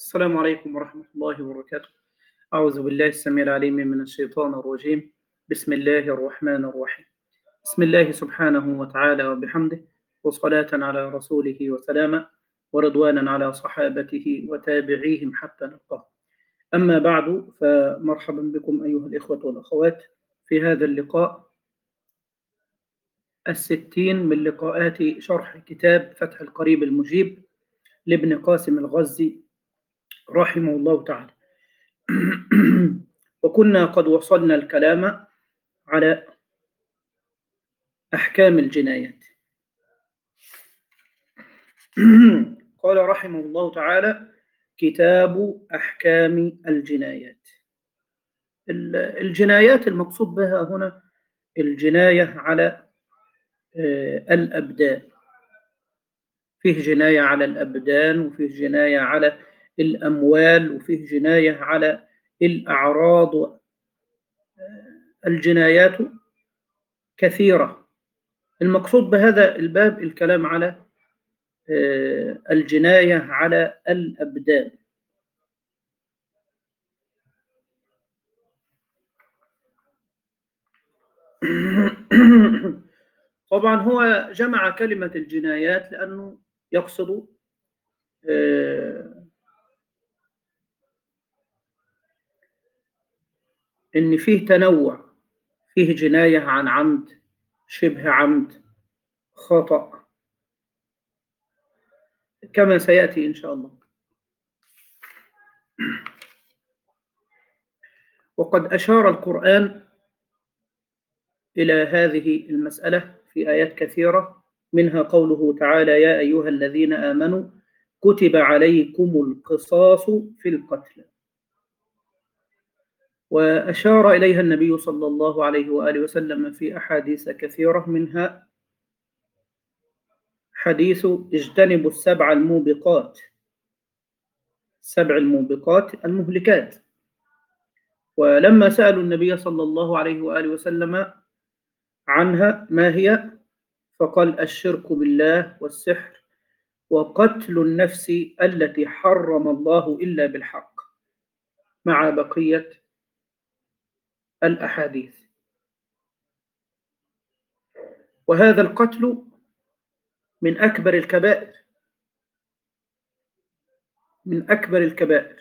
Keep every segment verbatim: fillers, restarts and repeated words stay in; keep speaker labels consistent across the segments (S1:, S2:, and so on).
S1: السلام عليكم ورحمة الله وبركاته. أعوذ بالله السميع العليم من الشيطان الرجيم. بسم الله الرحمن الرحيم. بسم الله سبحانه وتعالى وبحمده، وصلاة على رسوله وسلاما، ورضوانا على صحابته وتابعيهم حتى نلقاه. أما بعد، فمرحبا بكم أيها الإخوة والأخوات في هذا اللقاء الستين من لقاءات شرح كتاب فتح القريب المجيب لابن قاسم الغزي رحمه الله تعالى. وكنا قد وصلنا الكلام على أحكام الجنايات. قال رحمه الله تعالى: كتاب أحكام الجنايات. الجنايات المقصود بها هنا الجناية على الأبدان. فيه جناية على الأبدان، وفيه جناية على الأموال، وفيه جناية على الأعراض. الجنايات كثيرة. المقصود بهذا الباب الكلام على الجناية على الأبدان. طبعا هو جمع كلمة الجنايات لأنه يقصد إن فيه تنوع، فيه جناية عن عمد، شبه عمد، خطأ، كما سيأتي إن شاء الله. وقد أشار القرآن إلى هذه المسألة في آيات كثيرة، منها قوله تعالى: يا أيها الذين آمنوا كتب عليكم القصاص في القتل. وأشار إليها النبي صلى الله عليه وآله وسلم في أحاديث كثيرة، منها حديث اجتنبوا السبع الموبقات، سبع الموبقات المهلكات. ولما سألوا النبي صلى الله عليه وآله وسلم عنها ما هي، فقال: الشرك بالله، والسحر، وقتل النفس التي حرم الله إلا بالحق، مع بقية الأحاديث. وهذا القتل من أكبر الكبائر، من أكبر الكبائر،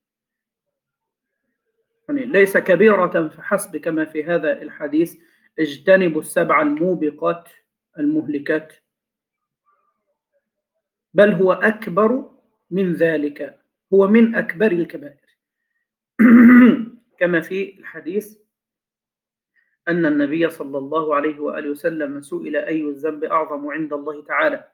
S1: يعني ليس كبيرة فحسب كما في هذا الحديث: اجتنبوا السبع الموبقات المهلكات، بل هو أكبر من ذلك، هو من أكبر الكبائر. كما في الحديث أن النبي صلى الله عليه وآله وسلم سئل: أي الذنب أعظم عند الله تعالى؟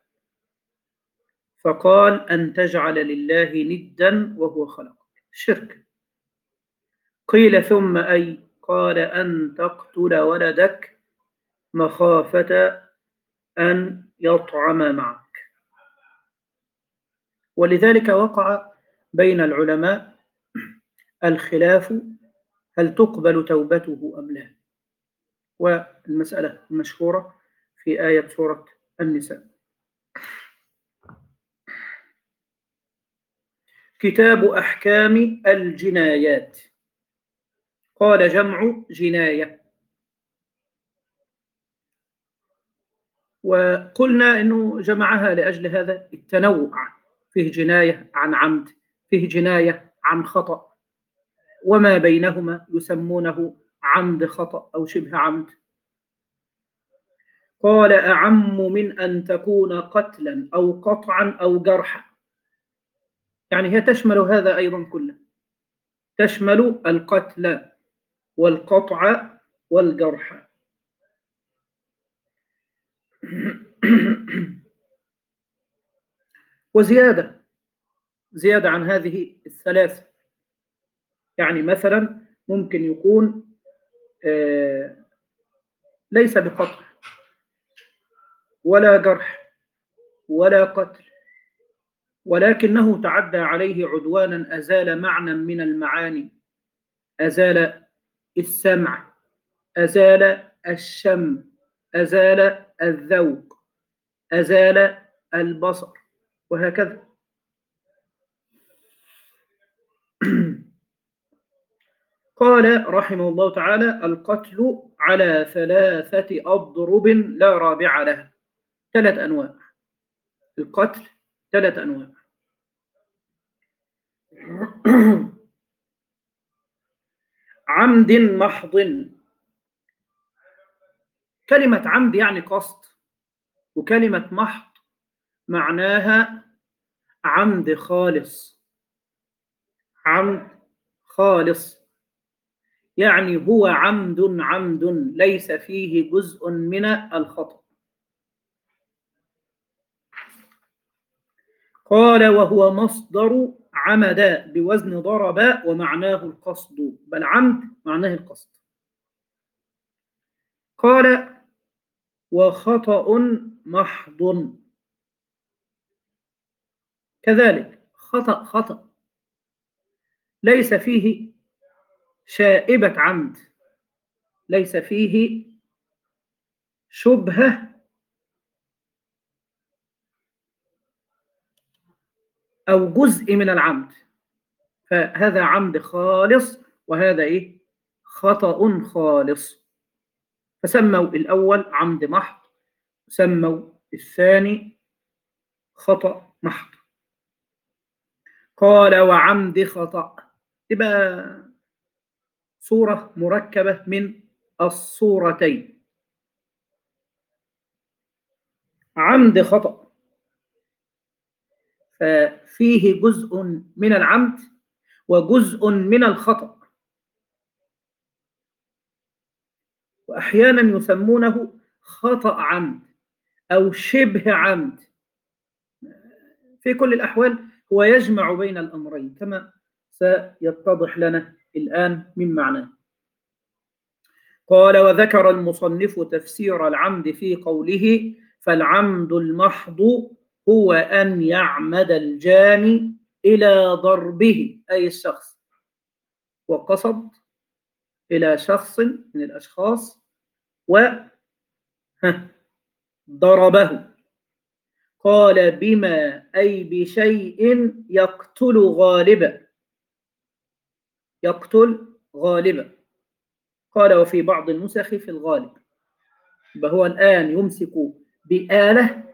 S1: فقال: أن تجعل لله ندا وهو خلقك، شرك. قيل: ثم أي؟ قال: أن تقتل ولدك مخافة أن يطعم معك. ولذلك وقع بين العلماء الخلاف هل تقبل توبته أم لا، والمسألة المشهورة في آية سورة النساء. كتاب أحكام الجنايات. قال: جمع جناية. وقلنا أنه جمعها لأجل هذا التنوع، فيه جناية عن عمد، فيه جناية عن خطأ، وما بينهما يسمونه عمد خطأ أو شبه عمد. قال: أعم من أن تكون قتلا أو قطعا أو جرحا. يعني هي تشمل هذا أيضا كله، تشمل القتل والقطع والجرح. وزيادة زيادة عن هذه الثلاثة. يعني مثلا ممكن يكون آه ليس بقطع ولا جرح ولا قتل، ولكنه تعدى عليه عدوانا أزال معنى من المعاني، أزال السمع، أزال الشم، أزال الذوق، أزال البصر، وهكذا. قال رحمه الله تعالى: القتل على ثلاثة أضرب لا رابع لها. ثلاث أنواع القتل، ثلاث أنواع. عمد محض. كلمة عمد يعني قصد، وكلمة محض معناها عمد خالص. عمد خالص يعني هو عمد عمد ليس فيه جزء من الخطأ. قال: وهو مصدر عمد بوزن ضرب ومعناه القصد، بل عمد معناه القصد. قال: وخطأ محض. كذلك خطأ خطأ ليس فيه شائبة عمد، ليس فيه شبهة أو جزء من العمد، فهذا عمد خالص وهذا إيه؟ خطأ خالص. فسموا الأول عمد محض، سموا الثاني خطأ محض. قال: وعمد خطأ، تبقى صورة مركبة من الصورتين. عمد خطأ ففيه جزء من العمد وجزء من الخطأ، وأحيانا يسمونه خطأ عمد أو شبه عمد. في كل الأحوال هو يجمع بين الأمرين كما سيتضح لنا الآن من معناه. قال: وذكر المصنف تفسير العمد في قوله: فالعمد المحض هو أن يعمد الجاني إلى ضربه، أي الشخص، وقصد إلى شخص من الأشخاص وضربه. قال: بما أي بشيء يقتل غالبا، يقتل غالبا. قال: وفي بعض النسخ في الغالب. فهو الآن يمسك بآلة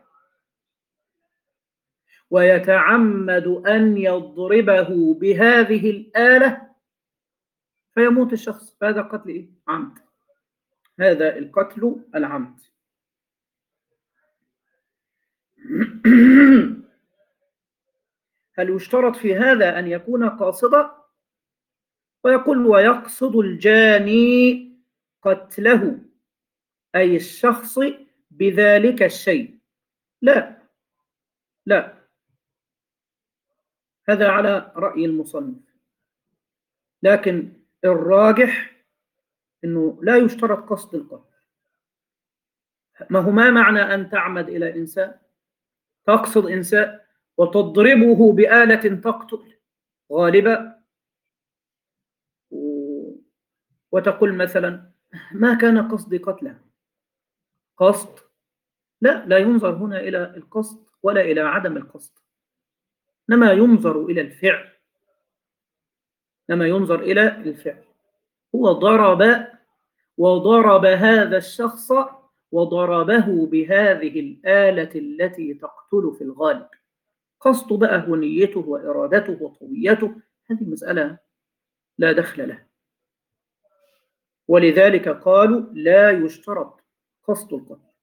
S1: ويتعمد أن يضربه بهذه الآلة فيموت الشخص، فهذا قتل إيه؟ عمد. هذا القتل العمد. هل يشترط في هذا أن يكون قاصدا؟ ويقول: ويقصد الجاني قتله، أي الشخص، بذلك الشيء. لا لا، هذا على رأي المصنف، لكن الراجح أنه لا يشترط قصد القتل. ما هو ما معنى أن تعمد إلى إنسان؟ تقصد إنسان وتضربه بآلة تقتل غالبا، وتقول مثلا: ما كان قصدي قتله. قصد؟ لا، لا ينظر هنا إلى القصد ولا إلى عدم القصد، إنما ينظر إلى الفعل، إنما ينظر إلى الفعل. هو ضرب وضرب هذا الشخص وضربه بهذه الآلة التي تقتل في الغالب. قصده بقى ونيته وإرادته وطويته، هذه مسألة لا دخل له، ولذلك قالوا لا يشترط قصد القتل.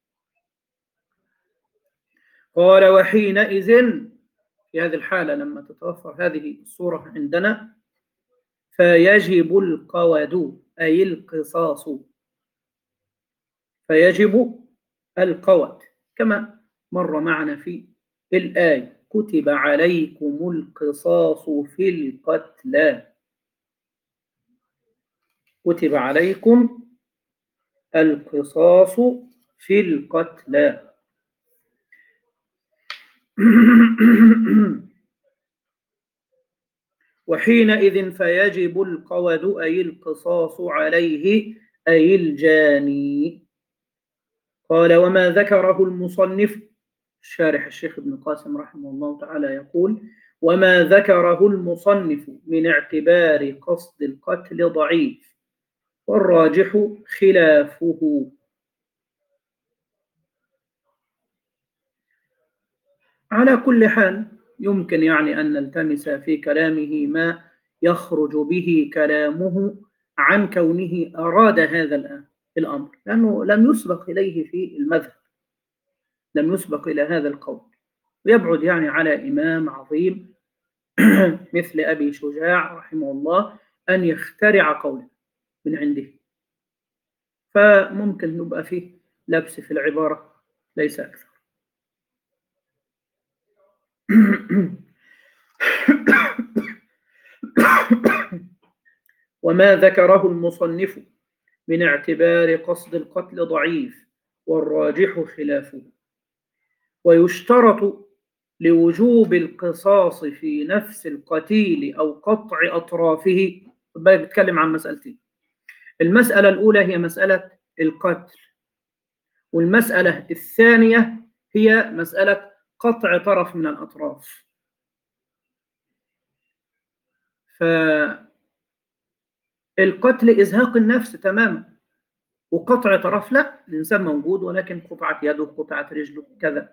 S1: قال: وحينئذ، في هذه الحالة لما تتوفر هذه الصورة عندنا، فيجب القود أي القصاص، فيجب القود كما مر معنا في الآية: كتب عليكم القصاص في القتلى. كتب عليكم القصاص في القتلى. وحينئذ فيجب القود أي القصاص عليه أي الجاني. قال: وما ذكره المصنف، الشارح الشيخ ابن قاسم رحمه الله تعالى يقول: وما ذكره المصنف من اعتبار قصد القتل ضعيف، والراجح خلافه. على كل حال يمكن يعني أن نلتمس في كلامه ما يخرج به كلامه عن كونه أراد هذا الأمر، لأنه لم يسبق إليه في المذهب، لم يسبق إلى هذا القول، ويبعد يعني على إمام عظيم مثل أبي شجاع رحمه الله أن يخترع قولا من عنده، فممكن نبقى فيه لبس في العبارة ليس أكثر. وما ذكره المصنف من اعتبار قصد القتل ضعيف، والراجح خلافه. ويشترط لوجوب القصاص في نفس القتيل أو قطع أطرافه. بيتكلم عن مسألتين، المسألة الأولى هي مسألة القتل، والمسألة الثانية هي مسألة قطع طرف من الأطراف. فالقتل إزهاق النفس تماما، وقطع طرف لا، الإنسان موجود ولكن قطعت يده قطعت رجله كذا.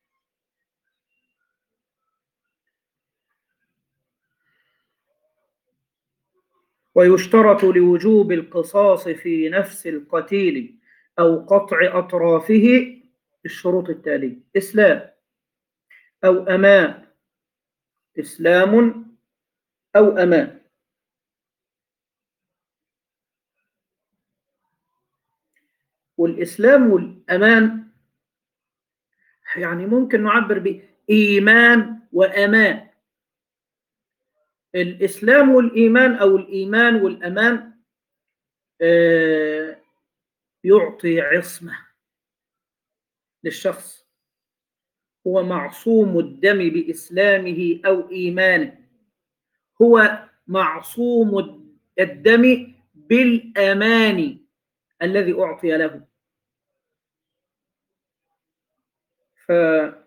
S1: ويشترط لوجوب القصاص في نفس القتيل أو قطع أطرافه الشروط التالية: إسلام أو أمان، إسلام أو أمان. والإسلام والأمان يعني ممكن نعبر بإيمان وأمان. الإسلام والإيمان أو الإيمان والأمان آه يعطي عصمة للشخص، هو معصوم الدم بإسلامه أو إيمانه، هو معصوم الدم بالأمان الذي أعطي له. فهذا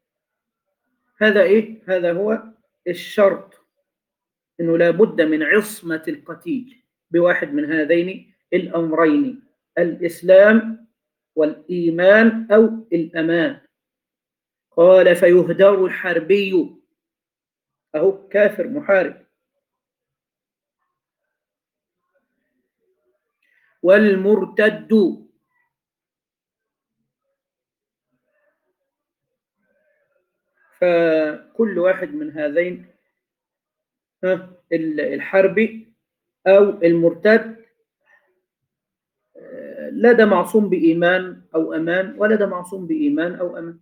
S1: إيه؟ هذا هو الشرط، إنه لا بد من عصمة القتيل بواحد من هذين الأمرين: الإسلام والإيمان أو الأمان. قال: فيهدر الحربي، أهو كافر محارب، والمرتد، فكل واحد من هذين الحربي أو المرتد لا ده معصوم بإيمان أو أمان، ولا ده معصوم بإيمان أو أمان.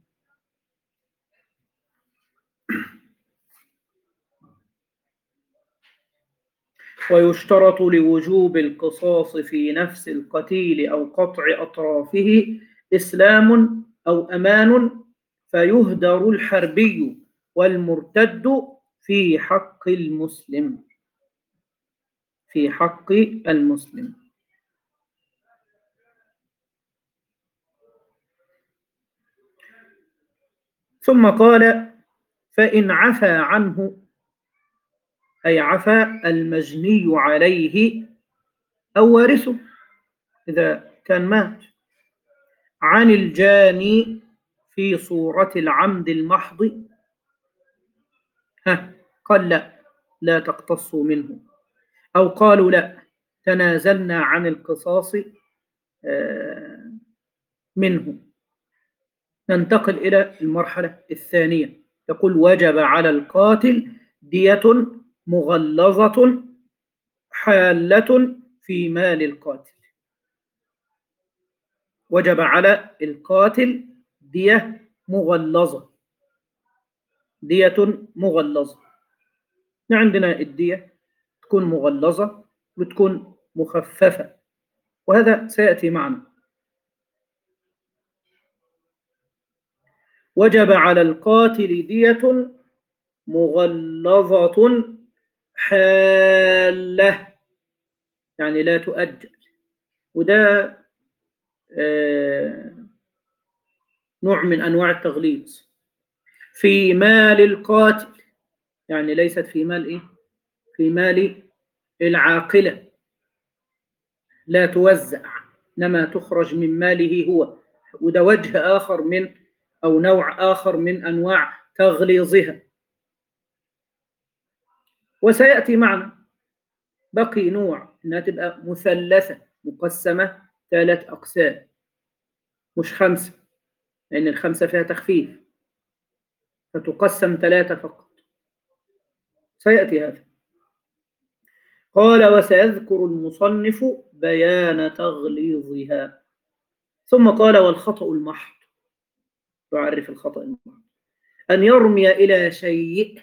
S1: ويشترط لوجوب القصاص في نفس القتيل أو قطع أطرافه إسلام أو أمان، فيهدر الحربي والمرتد في حق المسلم، في حق المسلم. ثم قال: فإن عفى عنه، أي عفى المجني عليه أو وارثه إذا كان مات، عن الجاني في صورة العمد المحض، ها قال لا لا تقتصوا منه، أو قالوا لا تنازلنا عن القصاص منه. ننتقل إلى المرحلة الثانية، يقول: وجب على القاتل دية مغلظة حالة في مال القاتل. وجب على القاتل دية مغلظة، دية مغلظة. عندنا الدية تكون مغلظة وتكون مخففة، وهذا سيأتي معنا. وجب على القاتل دية مغلظة حالة، يعني لا تؤجل، وده آه نوع من أنواع التغليظ في مال القاتل. يعني ليست في مال إيه؟ في مال العاقلة، لا توزع، إنما تخرج من ماله هو. وده وجه آخر من أو نوع آخر من أنواع تغليظها. وسيأتي معنا بقي نوع إنها تبقى مثلثة مقسمة ثلاث أقسام مش خمسة، لأن الخمسة فيها تخفيف، فتقسم ثلاثة فقط. سيأتي هذا. قال وسيذكر المصنف بيان تغليظها، ثم قال والخطأ المحض. يعرف الخطأ المحض أن يرمي إلى شيء،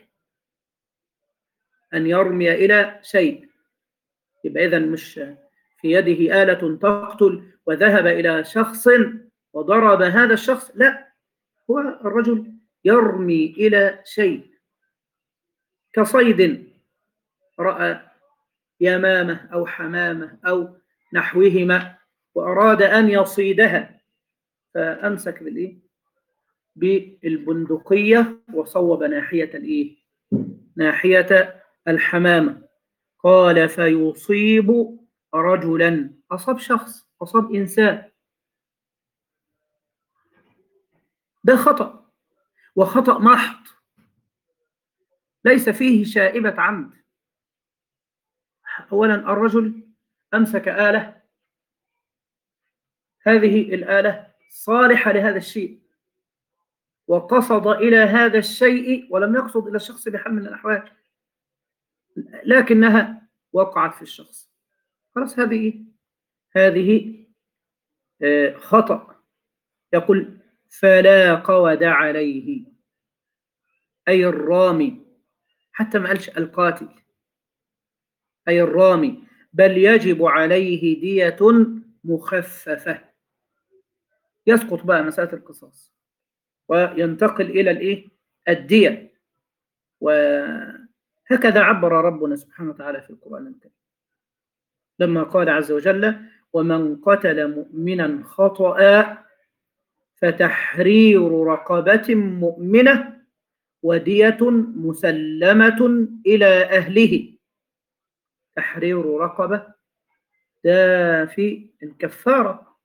S1: أن يرمي إلى شيء، يبقى إذن مش في يده آلة تقتل وذهب إلى شخص وضرب هذا الشخص، لا، هو الرجل يرمي إلى شيء كصيد، رأى يمامة أو حمامة أو نحوهما وأراد أن يصيدها، فأمسك بالإيه؟ بالبندقية وصوب ناحية الإيه؟ ناحية الحمامة. قال فيصيب رجلا، أصاب شخص، أصاب إنسان، ده خطأ، وخطأ محض ليس فيه شائبة عمد. أولا الرجل أمسك آلة، هذه الآلة صالحة لهذا الشيء، وقصد إلى هذا الشيء ولم يقصد إلى الشخص بحال من الأحوال، لكنها وقعت في الشخص، خلاص هذه هذه آه خطأ. يقول فلا قود عليه، أي الرامي، حتى ما قالش القاتل، أي الرامي، بل يجب عليه دية مخففة. يسقط بقى مسألة القصاص وينتقل إلى الإيه؟ الدية. وهكذا عبر ربنا سبحانه وتعالى في القرآن الكريم لما قال عز وجل ومن قتل مؤمنا خطأ فتحرير رقبة مؤمنة ودية مسلمة إلى أهله. تحرير رقبة ده في الكفارة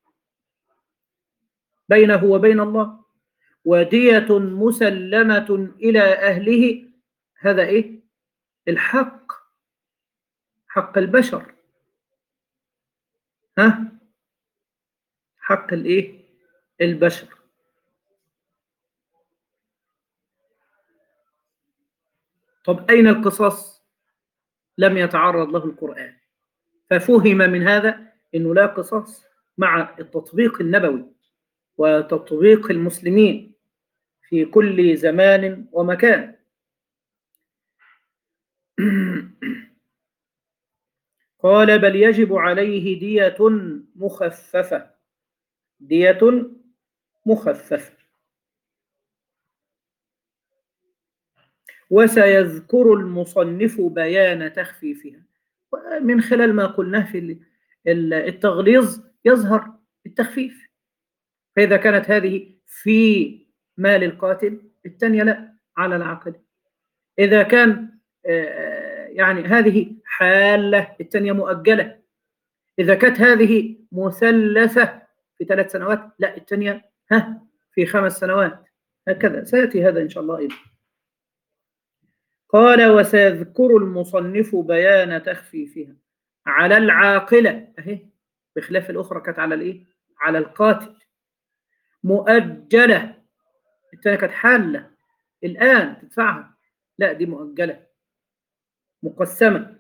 S1: بينه وبين الله، ودية مسلمة إلى أهله، هذا إيه؟ الحق، حق البشر، ها؟ حق الإيه؟ البشر. طب أين القصاص؟ لم يتعرض له القرآن، ففهم من هذا أنه لا قصاص مع التطبيق النبوي وتطبيق المسلمين في كل زمان ومكان. قال بل يجب عليه دية مخففة، دية مخففة. وسيذكر المصنف بيان تخفيفها. من خلال ما قلناه في التغليظ يظهر التخفيف، فإذا كانت هذه في مال القاتل الثانية لا على العاقل، إذا كان يعني هذه حالة الثانية مؤجلة، إذا كانت هذه مثلثة في ثلاث سنوات لا الثانية ها في خمس سنوات، هكذا سيأتي هذا إن شاء الله أيضا. قال وسيذكر المصنف بيان تخفيفها على العاقلة، أهي بخلاف الأخرى كانت على الإيه؟ على القاتل. مؤجلة، الثانية كانت حالة الآن تدفعها، لا دي مؤجلة مقسمة.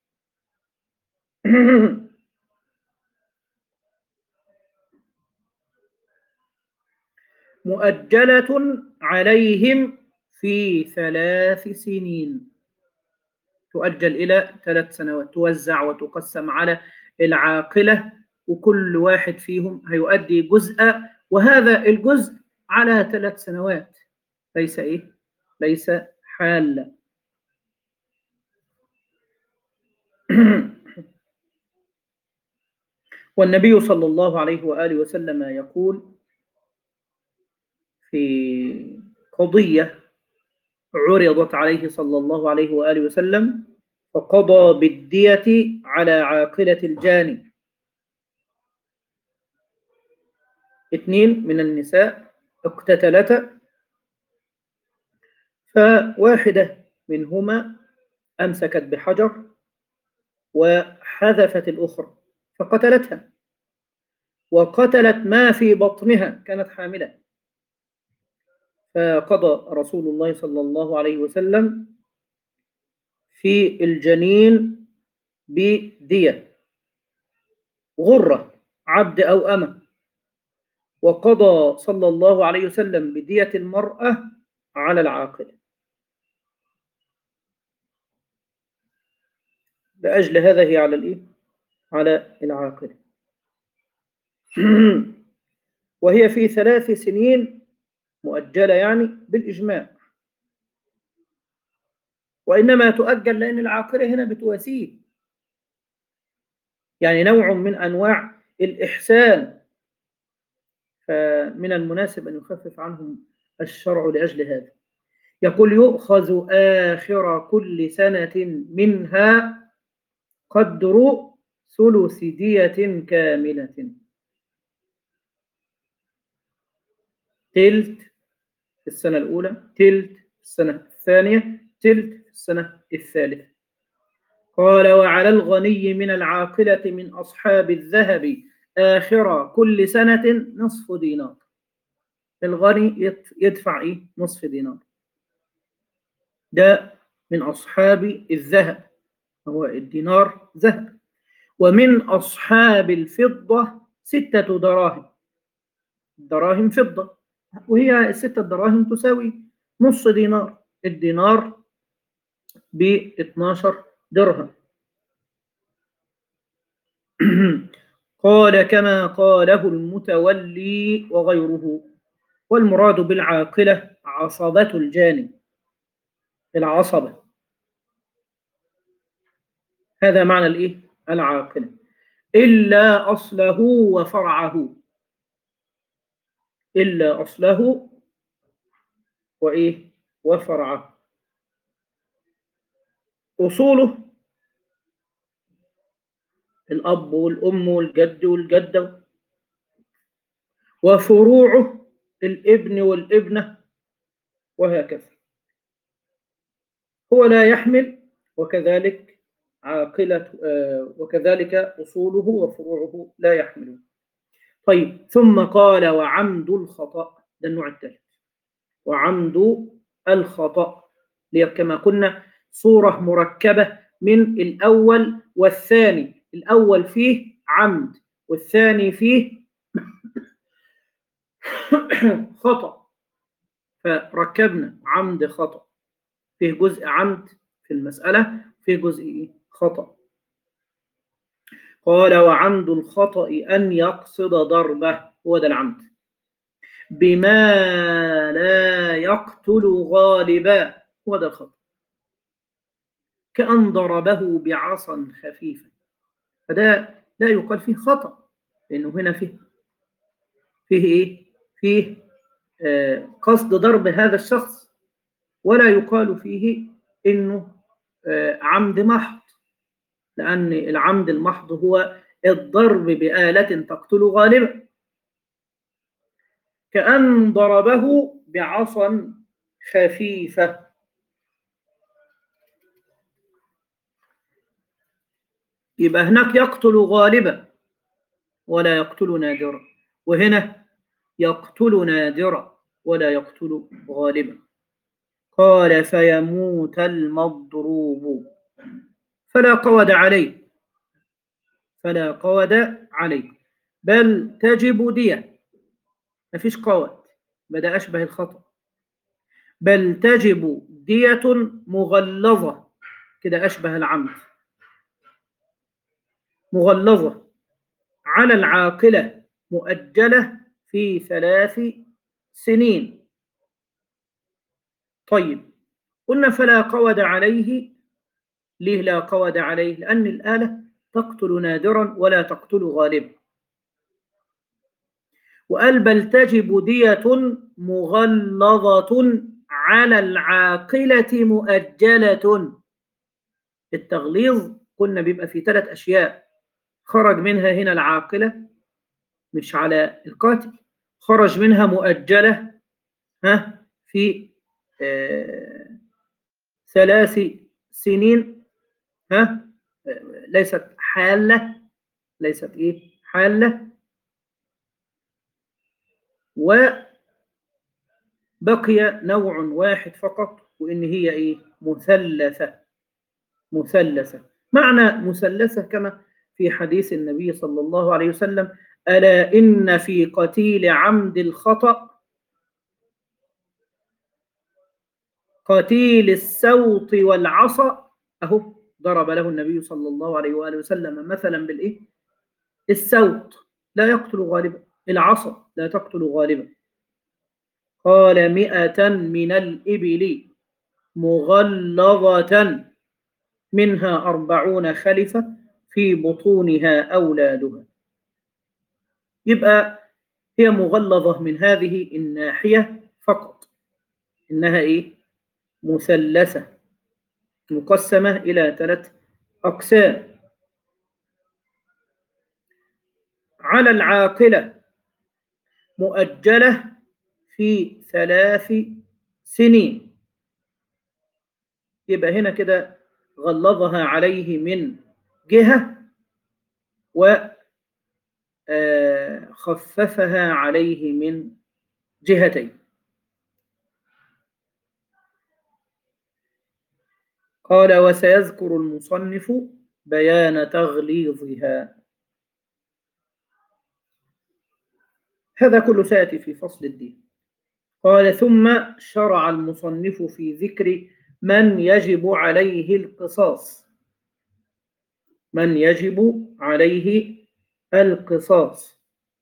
S1: مؤجلة عليهم في ثلاث سنين، تؤجل إلى ثلاث سنوات، توزع وتقسم على العاقلة، وكل واحد فيهم هيؤدي جزء، وهذا الجزء على ثلاث سنوات، ليس إيه؟ ليس حالة. والنبي صلى الله عليه وآله وسلم يقول في قضية عرضت عليه صلى الله عليه وآله وسلم فقضى بالدية على عاقلة الجاني. اثنين من النساء اقتتلتا، فواحدة منهما أمسكت بحجر وحذفت الأخرى فقتلتها، وقتلت ما في بطنها، كانت حاملة، فقضى رسول الله صلى الله عليه وسلم في الجنين بدية، غرة عبد أو أمة، وقضى صلى الله عليه وسلم بدية المرأة على العاقلة لأجل هذا هي على الإيه؟ على العاقلة. وهي في ثلاث سنين مؤجلة يعني بالإجماع، وإنما تؤجل لأن العاقلة هنا بتواسيه، يعني نوع من أنواع الإحسان، فمن المناسب أن يخفف عنهم الشرع لأجل هذا. يقول يؤخذ آخر كل سنة منها قدر ثلث دية كاملة، تلت في السنة الأولى، تلت في السنة الثانية، تلت في السنة الثالثة. قال وعلى الغني من العاقلة من أصحاب الذهب آخر كل سنة نصف دينار. الغني يدفع إيه؟ نصف دينار، ده من أصحاب الذهب، هو الدينار ذهب. ومن أصحاب الفضة ستة دراهم، دراهم فضة، وهي الستة دراهم تساوي نص دينار، الدينار ب اثناشر درهم. قال كما قاله المتولي وغيره، والمراد بالعاقلة عصبة الجاني، العصبة، هذا معنى الإيه؟ العاقلة، إلا أصله وفرعه، إلا أصله وإيه؟ وفرعه. أصوله الأب والأم والجد والجدة، وفروعه الابن والابنة، وهكذا. هو لا يحمل، وكذلك عاقلة، وكذلك أصوله وفروعه لا يحملون. طيب، ثم قال وعمد الخطأ، ده النوع الثالث، وعمد الخطأ كما قلنا صورة مركبة من الأول والثاني، الأول فيه عمد والثاني فيه خطأ، فركبنا عمد خطأ، فيه جزء عمد في المسألة، فيه جزء خطأ. قال وعمد الخطأ أن يقصد ضربه، هو ده العمد، بما لا يقتل غالبا، هو ده الخطأ، كأن ضربه بعصا خفيفة، فده لا يقال فيه خطأ، لأنه هنا فيه فيه إيه؟ فيه آه قصد ضرب هذا الشخص، ولا يقال فيه إنه آه عمد محض، لأن العمد المحض هو الضرب بآلة تقتل غالبا، كأن ضربه بعصا خفيفة. يبقى هناك يقتل غالبا ولا يقتل نادرا، وهنا يقتل نادرا ولا يقتل غالبا. قال فيموت المضروب فلا قود عليه، فلا قود عليه، بل تجب دية، ما فيش قود، بدأ أشبه الخطأ، بل تجب دية مغلظة، كده أشبه العمد، مغلظة على العاقلة مؤجلة في ثلاث سنين. طيب، قلنا فلا قود عليه، ليه لا قود عليه؟ لأن الآلة تقتل نادرا ولا تقتل غالبا. وقال بل تجب دية مغلظة على العاقلة مؤجلة. التغليظ قلنا بيبقى في ثلاث أشياء، خرج منها هنا العاقلة مش على القاتل، خرج منها مؤجلة ها في آه ثلاث سنين ها آه ليست حالة، ليست إيه حالة، وبقي نوع واحد فقط وإن هي إيه مثلثة. مثلثة معنى مثلثة كما في حديث النبي صلى الله عليه وسلم: ألا إن في قتيل عمد الخطأ قتيل السوط والعصا. أهو ضرب له النبي صلى الله عليه وآله وسلم مثلا بالإيه؟ السوط لا يقتل غالبا، العصا لا تقتل غالبا. قال: مئة من الإبل مغلظة منها أربعون خلفة في بطونها أولادها. يبقى هي مغلظة من هذه الناحية فقط، إنها إيه؟ مثلثة مقسمة إلى ثلاث أقسام. على العاقلة مؤجلة في ثلاث سنين. يبقى هنا كده غلظها عليه من جهة وخففها عليه من جهتين. قال: وسيذكر المصنف بيان تغليظها. هذا كله سيأتي في فصل الدين. قال: ثم شرع المصنف في ذكر من يجب عليه القصاص. من يجب عليه القصاص.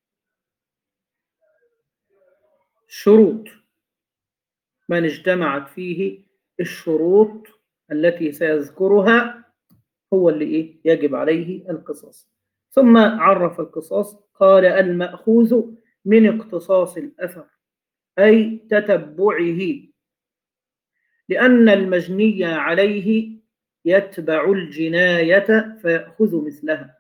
S1: شروط من اجتمعت فيه الشروط التي سيذكرها هو اللي إيه؟ يجب عليه القصاص. ثم عرف القصاص قال: المأخوذ من اقتصاص الأثر أي تتبعه، لأن المجني عليه يتبع الجناية فيأخذ مثلها.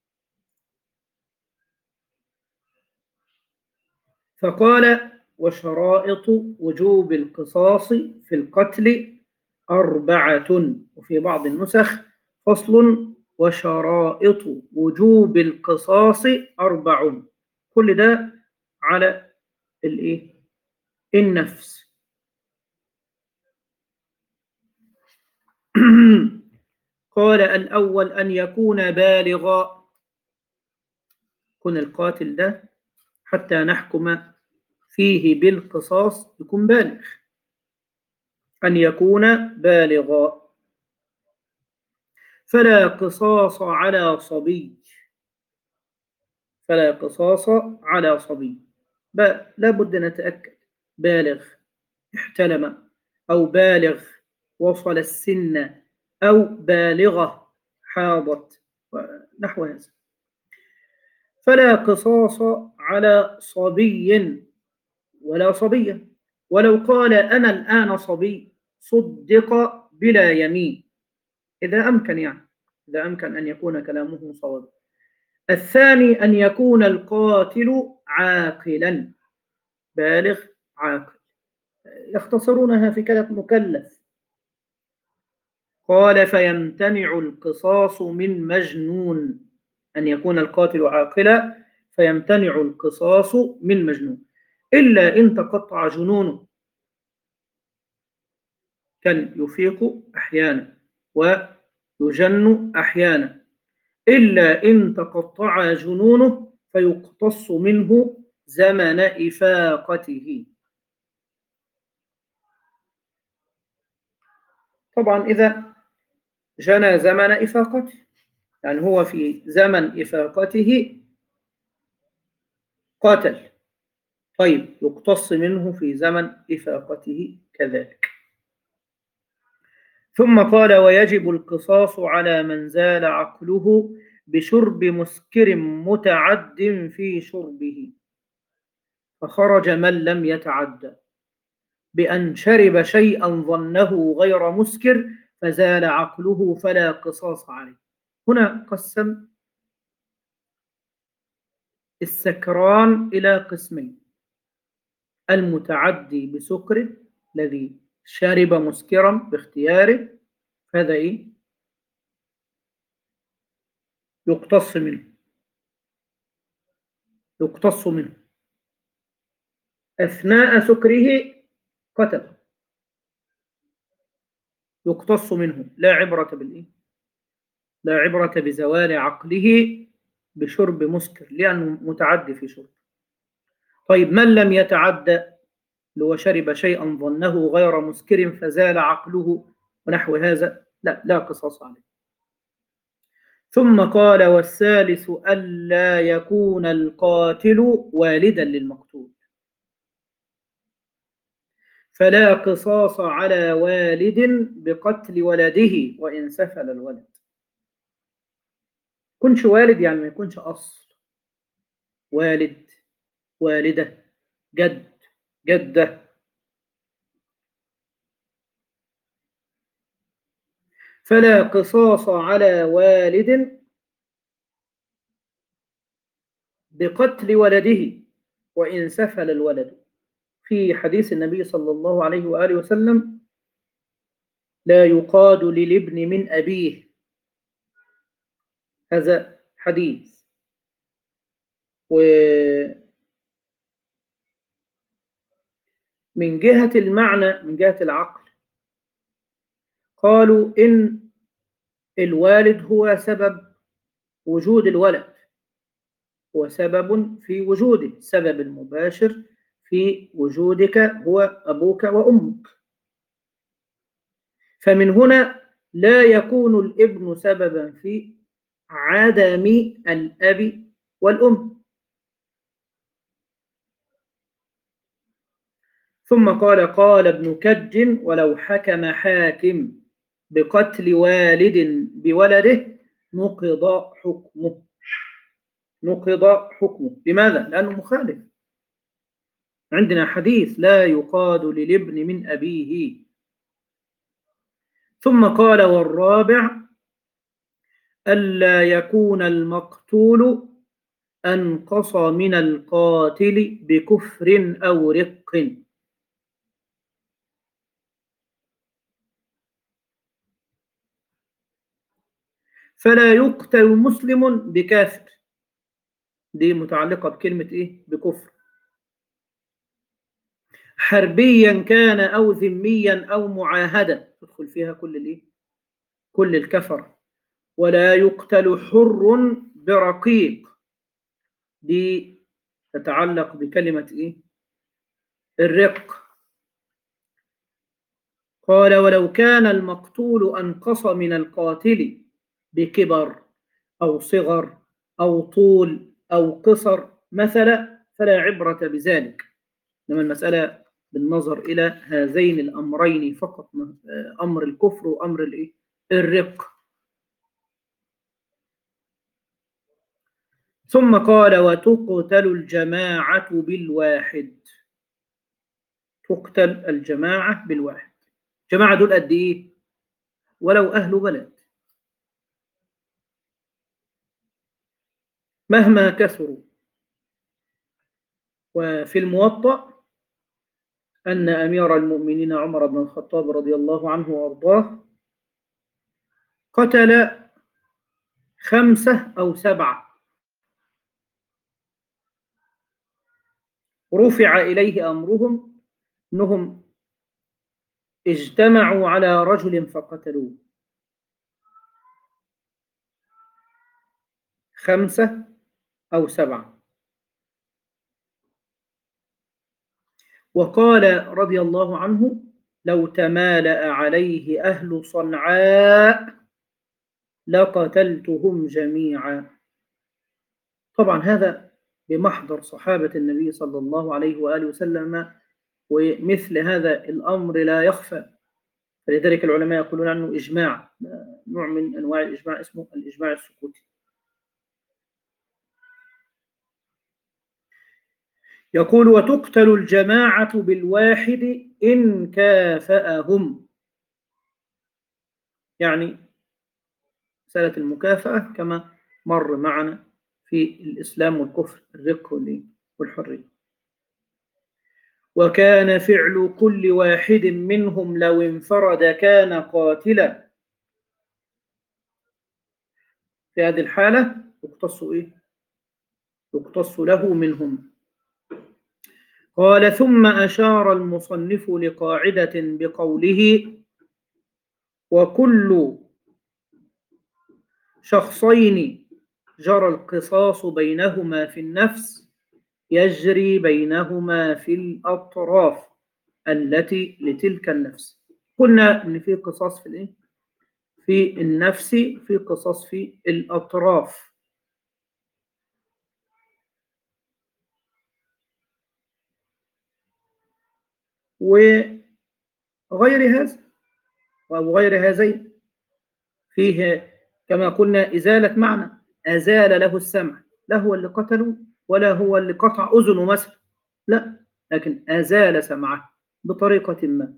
S1: فقال: وشرائط وجوب القصاص في القتل أربعة. وفي بعض النسخ فصل: وشرائط وجوب القصاص أربع. كل ده على الإيه؟ النفس. قال: الأول أن يكون بالغا. يكون القاتل ده حتى نحكم فيه بالقصاص يكون بالغ. أن يكون بالغا. فلا قصاص على صبي. فلا قصاص على صبي. لا بد نتأكد بالغ احتلم، أو بالغ وصل السن، أو بالغة حاضت نحو هذا. فلا قصاص على صبي ولا صبية، ولو قال أنا الآن صبي صدق بلا يمين، إذا أمكن يعني إذا أمكن أن يكون كلامه صوابا. الثاني أن يكون القاتل عاقلا. بالغ عاقل. يختصرونها في كلمة مكلف. قال: فيمتنع القصاص من مجنون. أن يكون القاتل عاقلا فيمتنع القصاص من مجنون، إلا إن تقطع جنونه، كان يفيق أحيانا ويجن أحيانا، إلا إن تقطع جنونه فيقتص منه زمن إفاقته. طبعا إذا جنى زمن إفاقته، يعني هو في زمن إفاقته قاتل، طيب يقتص منه في زمن إفاقته كذلك. ثم قال: ويجب القصاص على من زال عقله بشرب مسكر متعد في شربه فخرج من لم يتعد. بأن شرب شيئا ظنه غير مسكر فزال عقله فلا قصاص عليه. هنا قسم السكران إلى قسمين: المتعدي بسكره الذي شرب مسكرا باختياره، هذا إيه؟ يقتص منه يقتص منه أثناء سكره قتل، يقتص منه، لا عبرة بالإيه؟ لا عبرة بزوال عقله بشرب مسكر لأنه متعدي في شرب. طيب من لم يتعدى لو شرب شيئا ظنه غير مسكر فزال عقله ونحو هذا، لا لا قصاص عليه. ثم قال: والثالث ألا يكون القاتل والدا للمقتول، فلا قصاص على والد بقتل ولده وإن سفل الولد. كنش والد يعني ما يكونش أصل، والد، والدة، جد، جدة. فلا قصاص على والد بقتل ولده وإن سفل الولد. في حديث النبي صلى الله عليه وآله وسلم: لا يقاد للابن من أبيه. هذا حديث. ومن جهة المعنى، من جهة العقل، قالوا إن الوالد هو سبب وجود الولد، هو سبب في وجوده، السبب المباشر في وجودك هو أبوك وأمك. فمن هنا لا يكون الابن سببا في عدم الأب والأم. ثم قال: قال ابن كج: ولو حكم حاكم بقتل والد بولده نقض حكمه. نقض حكمه. لماذا؟ لأنه مخالف. عندنا حديث: لا يقاد للابن من أبيه. ثم قال: والرابع ألا يكون المقتول أنقص من القاتل بكفر أو رق. فلا يقتل مسلم بكافر. دي متعلقة بكلمة إيه؟ بكفر. حربيا كان أو ذميا أو معاهدا، تدخل فيها كل الإيه؟ كل الكفر. ولا يقتل حر برقيق. دي تتعلق بكلمة إيه؟ الرق. قال: ولو كان المقتول أنقص من القاتل بكبر أو صغر أو طول أو قصر مثلا فلا عبرة بذلك. إنما المسألة بالنظر إلى هذين الأمرين فقط، أمر الكفر وأمر الإيه؟ الرق. ثم قال: وتقتل الجماعة بالواحد. تقتل الجماعة بالواحد. جماعة دول قد إيه؟ ولو أهل بلد مهما كثروا. وفي الموطأ أن أمير المؤمنين عمر بن الخطاب رضي الله عنه وأرضاه قتل خمسة أو سبعة، رفع إليه أمرهم أنهم اجتمعوا على رجل فقتلوه. خمسة أو سبعة. وقال رضي الله عنه: لو تمالأ عليه أهل صنعاء لقتلتهم جميعا. طبعا هذا بمحضر صحابة النبي صلى الله عليه وآله وسلم، ومثل هذا الأمر لا يخفى. فلذلك العلماء يقولون عنه إجماع، نوع من أنواع الإجماع اسمه الإجماع السكوتي. يقول وتقتل الجماعة بالواحد إن كافأهم، يعني مسألة المكافأة كما مر معنا في الإسلام والكفر، الرق والحرية. وكان فعل كل واحد منهم لو انفرد كان قاتلا، في هذه الحالة يقتص إيه؟ يقتص له منهم. قال ثم أشار المصنف لقاعدة بقوله وكل شخصين جرى القصاص بينهما في النفس يجري بينهما في الأطراف التي لتلك النفس. قلنا إن في قصاص في الإيه؟ في النفس، في قصاص في الأطراف. وغير هذا أو غير هذين فيه كما قلنا إزالة معنى، أزال له السمع، لا هو اللي قتله ولا هو اللي قطع أذنه مثلا، لا، لكن أزال سمعه بطريقة ما.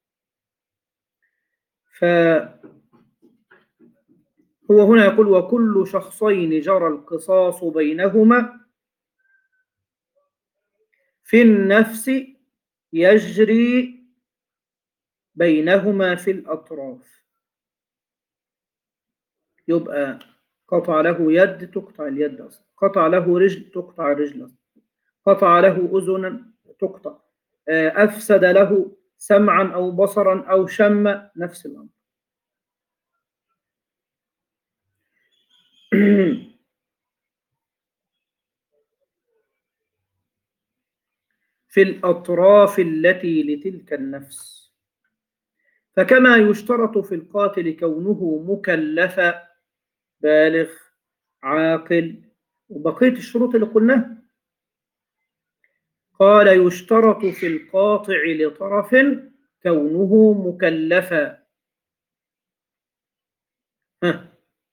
S1: فهو هنا يقول وكل شخصين جرى القصاص بينهما في النفس يجري بينهما في الأطراف. يبقى قطع له يد تقطع اليد أصلا، قطع له رجل تقطع الرجل أصلا، قطع له أذنا تقطع، أفسد له سمعا أو بصرا أو شم، نفس الأمر. في الأطراف التي لتلك النفس. فكما يشترط في القاتل كونه مكلفا بالغ عاقل وبقية الشروط اللي قلناها، قال يشترط في القاطع لطرف كونه مكلفا. ها.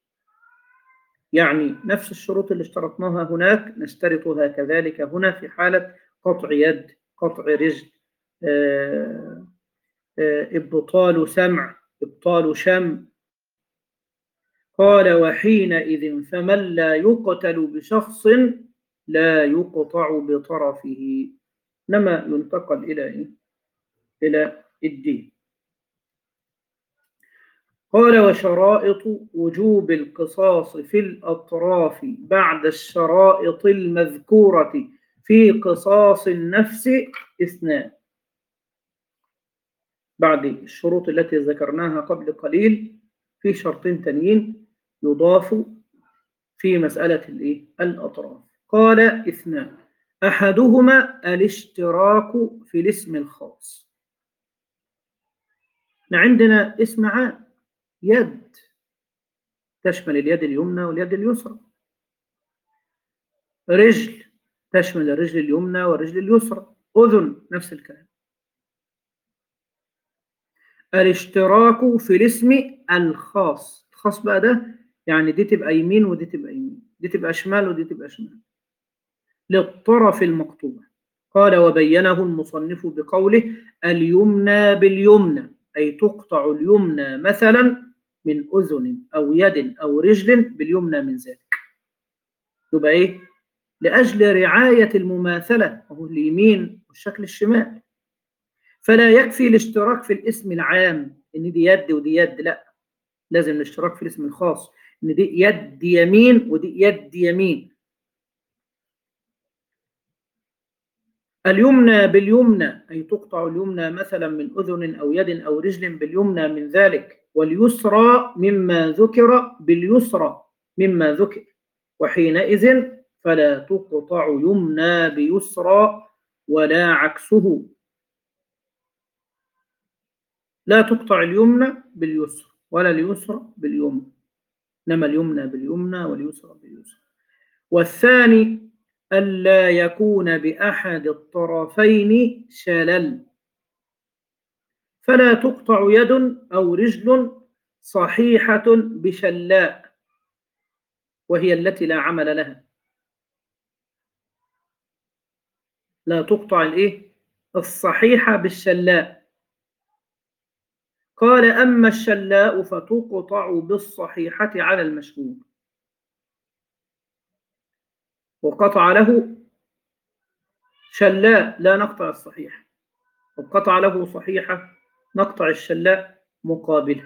S1: يعني نفس الشروط اللي اشترطناها هناك نشترطها كذلك هنا في حالة قطع يد، قطع رجل، آه، آه، إبطال سمع، إبطال شم. قال وحينئذ فمن لا يقتل بشخص لا يقطع بطرفه، إنما ينتقل إلى إيه؟ إلى الدين. قال وشرائط وجوب القصاص في الأطراف بعد الشرائط المذكورة في قصاص النفس اثنان. بعد الشروط التي ذكرناها قبل قليل في شرطين تانيين يضاف في مسألة الإيه؟ الأطراف. قال اثنان، أحدهما الاشتراك في الاسم الخاص. عندنا اسم عام يد، تشمل اليد اليمنى واليد اليسرى. رجل تشمل الرجل اليمنى والرجل اليسرى. أذن نفس الكلام. الاشتراك في الاسم الخاص، الخاص بقى ده يعني دي تبقى يمين ودي تبقى يمين، دي تبقى شمال ودي تبقى شمال، للطرف المقطوع. قال وبينه المصنف بقوله اليمنى باليمنى، أي تقطع اليمنى مثلا من أذن أو يد أو رجل باليمنى من ذلك. يبقى إيه؟ لأجل رعاية المماثلة، وهو اليمين والشكل الشمال. فلا يكفي الاشتراك في الاسم العام إن دي يد ودي يد، لا، لازم الاشتراك في الاسم الخاص إن دي يد يمين ودي يد يمين. اليمنى باليمنى أي تقطع اليمنى مثلا من أذن أو يد أو رجل باليمنى من ذلك، واليسرى مما ذكر باليسرى مما ذكر، وحينئذ فلا تقطع يمنى بيسرى ولا عكسه. لا تقطع اليمنى باليسرى ولا اليسرى باليمنى، إنما اليمنى باليمنى واليسرى باليسرى. والثاني ألا يكون بأحد الطرفين شلل، فلا تقطع يد أو رجل صحيحة بشلاء وهي التي لا عمل لها. لا تقطع الإيه؟ الصحيحة بالشلاء. قال أما الشلاء فتقطع بالصحيحة على المشهور. وقطع له شلاء لا نقطع الصحيح، وقطع له صحيحة نقطع الشلاء مقابله،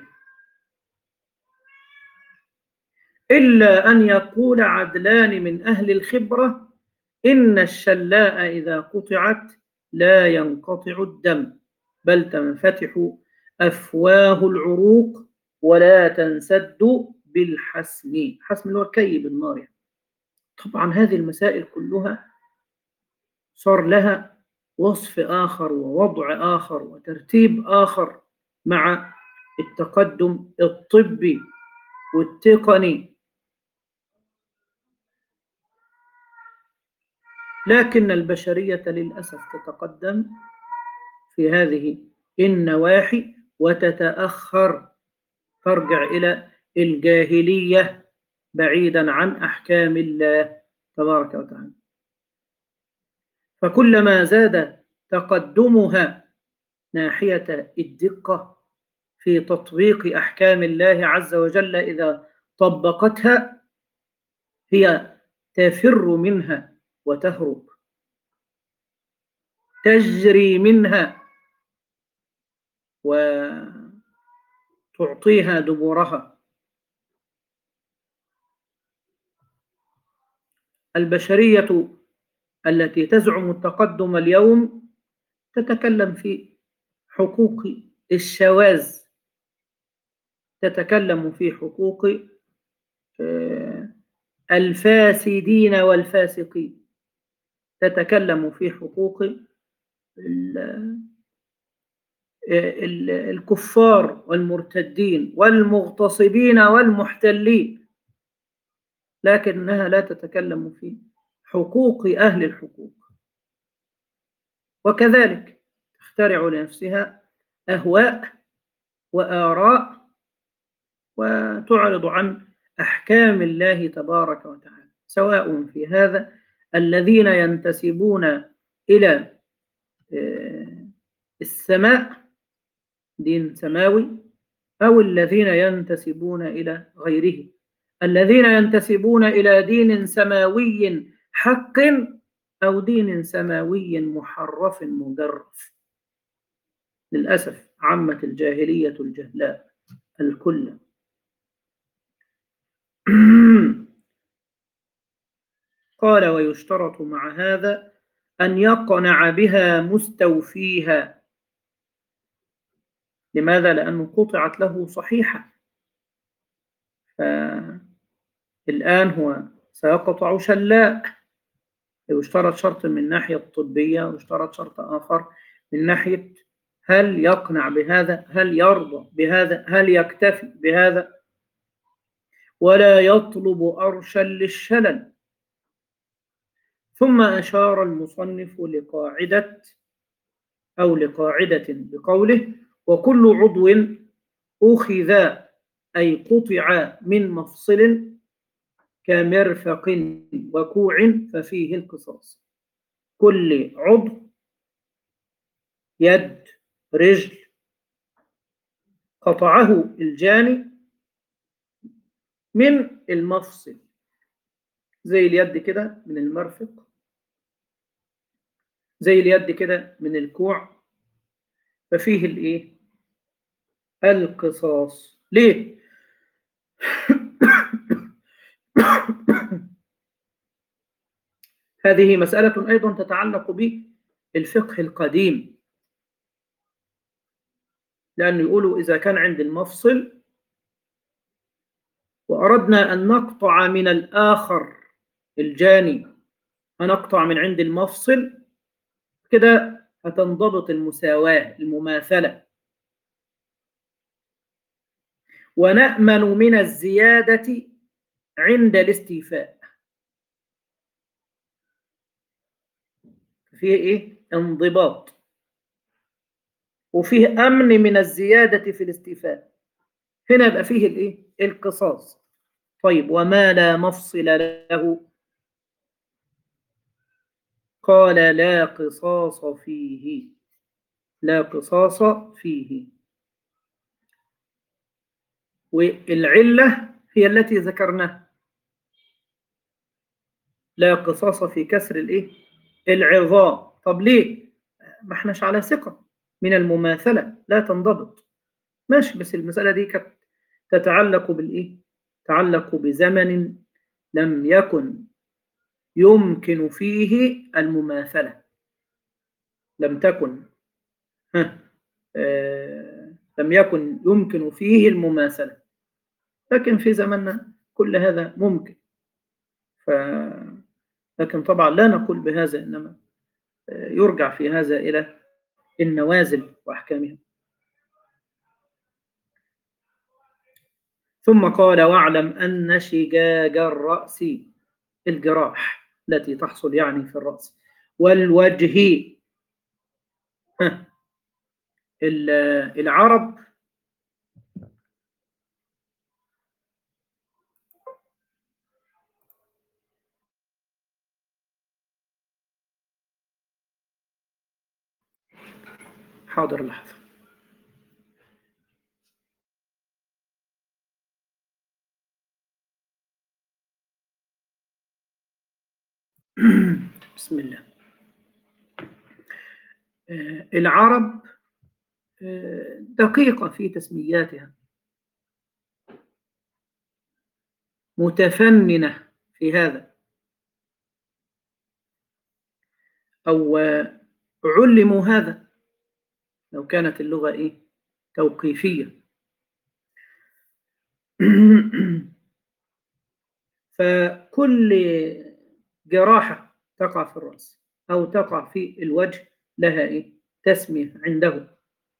S1: إلا أن يقول عدلان من أهل الخبرة إن الشلاء إذا قطعت لا ينقطع الدم، بل تنفتح أفواه العروق ولا تنسد بالحسم. حسم اللي هو كي بالنار يعني. طبعا هذه المسائل كلها صار لها وصف آخر ووضع آخر وترتيب آخر مع التقدم الطبي والتقني، لكن البشرية للأسف تتقدم في هذه النواحي وتتأخر، ترجع إلى الجاهلية بعيدا عن أحكام الله تبارك وتعالى. فكلما زاد تقدمها ناحية الدقة في تطبيق أحكام الله عز وجل إذا طبقتها، هي تفر منها وتهرب، تجري منها وتعطيها دبورها. البشرية التي تزعم التقدم اليوم تتكلم في حقوق الشواذ، تتكلم في حقوق الفاسدين والفاسقين، تتكلم في حقوق الكفار والمرتدين والمغتصبين والمحتلين، لكنها لا تتكلم في حقوق أهل الحقوق. وكذلك تخترع لنفسها أهواء وآراء وتعرض عن أحكام الله تبارك وتعالى، سواء في هذا الذين ينتسبون إلى السماء دين سماوي، أو الذين ينتسبون إلى غيره. الذين ينتسبون إلى دين سماوي حق أو دين سماوي محرف مجرف. للأسف عمت الجاهلية الجهلاء الكل. قال ويشترط مع هذا أن يقنع بها مستوفيها. لماذا؟ لأنه قطعت له صحيحة، فالآن هو سيقطع شلاء. يشترط شرط من ناحية الطبية ويشترط شرط آخر من ناحية هل يقنع بهذا، هل يرضى بهذا، هل يكتفي بهذا، ولا يطلب أرشا للشلل. ثم أشار المصنف لقاعدة أو لقاعدة بقوله وكل عضو أخذ أي قطع من مفصل كمرفق وكوع ففيه القصاص. كل عضو، يد، رجل، قطعه الجاني من المفصل، زي اليد كده من المرفق، زي اليد كده من الكوع، ففيه الايه؟ القصاص. ليه؟ هذه مسألة أيضا تتعلق بالفقه القديم، لأنه يقولوا إذا كان عند المفصل وأردنا أن نقطع من الآخر الجاني، هنقطع من عند المفصل كده هتنضبط المساواة المماثلة، ونأمن من الزيادة عند الاستيفاء. فيه إيه؟ انضباط، وفيه أمن من الزيادة في الاستيفاء. هنا يبقى فيه الإيه؟ القصاص. طيب وما لا مفصل له؟ قال لا قصاص فيه، لا قصاص فيه. والعلة هي التي ذكرناها، لا قصاص في كسر الايه؟ العظام. طب ليه؟ ما احناش على ثقة من المماثلة، لا تنضبط. ماشي، بس المسألة دي كانت تتعلق بالايه؟ تتعلق بزمن لم يكن يمكن فيه المماثلة، لم تكن ها آه لم يكن يمكن فيه المماثلة، لكن في زمننا كل هذا ممكن. ف لكن طبعا لا نقول بهذا، إنما يرجع في هذا إلى النوازل وأحكامها. ثم قال واعلم أن شجاج الرأس، الجراح التي تحصل يعني في الرأس، والوجه، العرب حاضر لحظة. بسم الله. العرب دقيقة في تسمياتها، متفننة في هذا، أو علموا هذا لو كانت اللغة إيه؟ توقيفية. فكل جراحة تقع في الرأس أو تقع في الوجه لها إيه؟ تسمية عنده.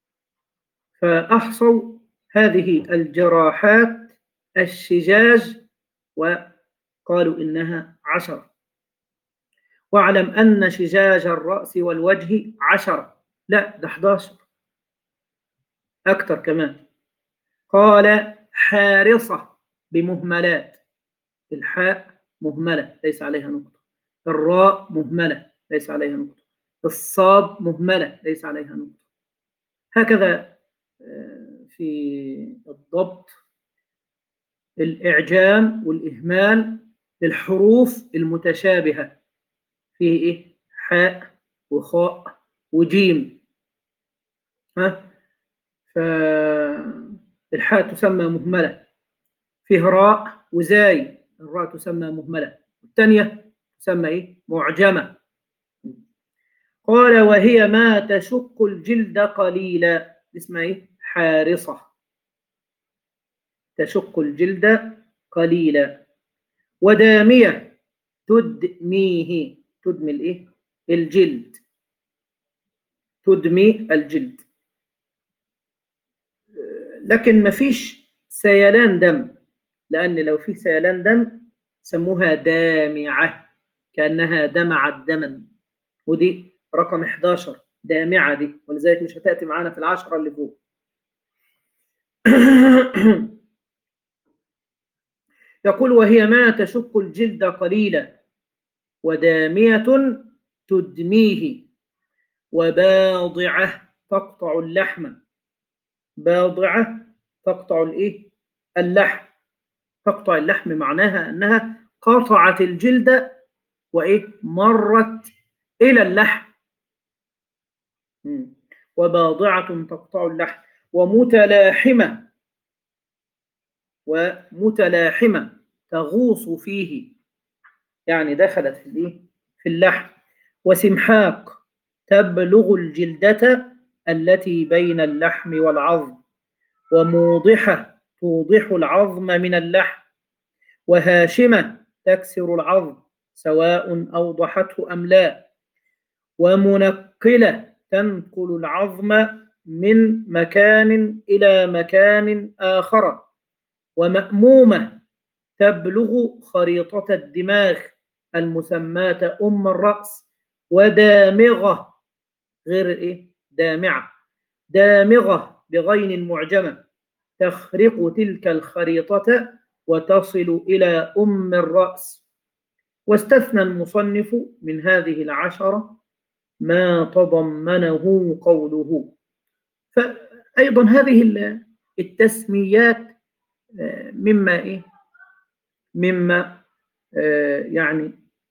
S1: فأحصوا هذه الجراحات الشجاج وقالوا إنها عشر. واعلم أن شجاج الرأس والوجه عشرة، لا ده حداشر، أكثر كمان. قال حارصة بمهملات، الحاء مهملة ليس عليها نقطة، الراء مهملة ليس عليها نقطة، الصاد مهملة ليس عليها نقطة. هكذا في الضبط الإعجام والإهمال للحروف المتشابهة، فيه إيه؟ حاء وخاء وجيم. ها؟ فالحاء تسمى مهملة، فيه راء وزاي، الراء تسمى مهملة، والثانية تسمى إيه؟ معجمة. قال وهي ما تشق الجلد قليلا، اسمها إيه؟ حارصة، تشق الجلد قليلا. ودامية تدميه، تدمي الإيه؟ الجلد، تدمي الجلد. لكن ما فيش سيلان دم، لأن لو في سيلان دم سموها دامعة، كأنها دمعت دما، ودي رقم إحداشر دامعة دي، ولذلك مش هتأتي معانا في العشرة اللي فوق. يقول وهي ما تشق الجلد قليلا، ودامية تدميه، وباضعة تقطع اللحم، باضعة تقطع الايه؟ اللحم. تقطع اللحم معناها انها قطعت الجلد وايه؟ مرت الى اللحم. وباضعة تقطع اللحم. ومتلاحمة، ومتلاحمة تغوص فيه، يعني دخلت في الايه؟ في اللحم. وسمحاق تبلغ الجلدة التي بين اللحم والعظم. وموضحة توضح العظم من اللحم. وهاشمة تكسر العظم سواء أوضحته أم لا. ومنقلة تنقل العظم من مكان إلى مكان آخر. ومأمومة تبلغ خريطة الدماغ المسماة أم الرأس. ودامغة، غير إيه؟ دامعة، دامغة بغين معجمة، تخرق تلك الخريطة وتصل إلى أم الرأس. واستثنى المصنف من هذه العشرة ما تضمنه قوله. فأيضا هذه التسميات مما إيه مما يعني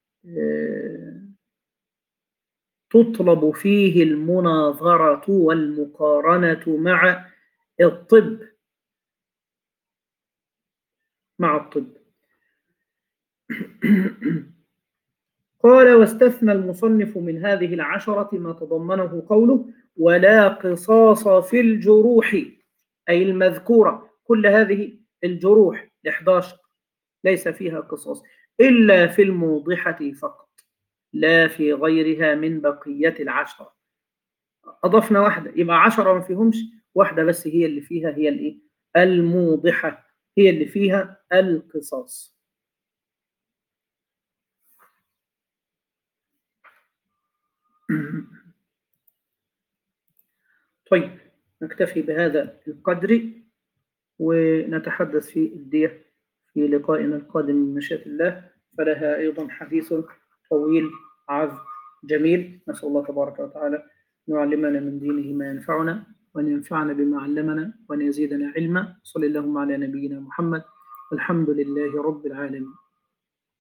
S1: تطلب فيه المناظرة والمقارنة مع الطب مع الطب. قال واستثنى المصنف من هذه العشرة ما تضمنه قوله ولا قصاص في الجروح، أي المذكورة كل هذه الجروح الإحدى عشر ليس فيها قصاص إلا في الموضحة فقط لا في غيرها من بقية العشرة. أضفنا واحدة يبقى عشرة ما فيهمش، واحدة بس هي اللي فيها، هي الإيه؟ الموضحة، هي اللي فيها القصاص. طيب نكتفي بهذا القدر ونتحدث في الدية في لقائنا القادم من مشيئة الله، فلها أيضا حديث طويل عذب جميل. نسأل الله تبارك وتعالى أن يعلمنا من دينه ما ينفعنا وأن ينفعنا بما علمنا وأن يزيدنا علما. صلى اللهم على نبينا محمد، الحمد لله رب العالمين.